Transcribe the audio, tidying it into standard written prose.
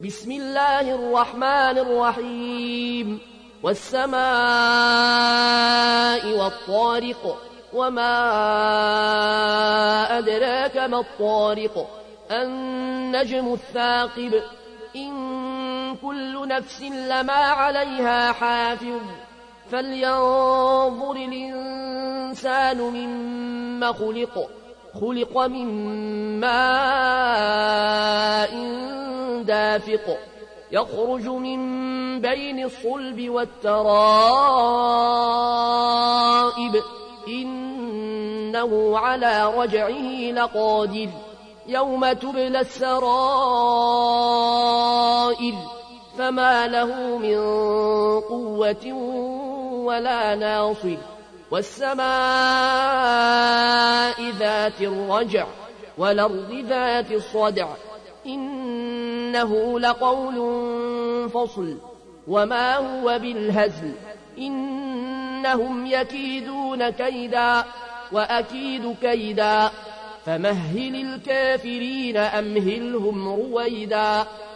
بسم الله الرحمن الرحيم والسماء والطارق وما أدراك ما الطارق النجم الثاقب إن كل نفس لما عليها حافظ فلينظر الإنسان مما خلق من ماء دافق يخرج من بين الصلب والترائب إنه على رجعه لقادر يوم تبلى السرائر فما له من قوة ولا ناصر والسماء ذات الرجع والأرض ذات الصدع إنه لقول فصل وما هو بالهزل إنهم يكيدون كيدا وأكيد كيدا فمهل الكافرين أمهلهم رويدا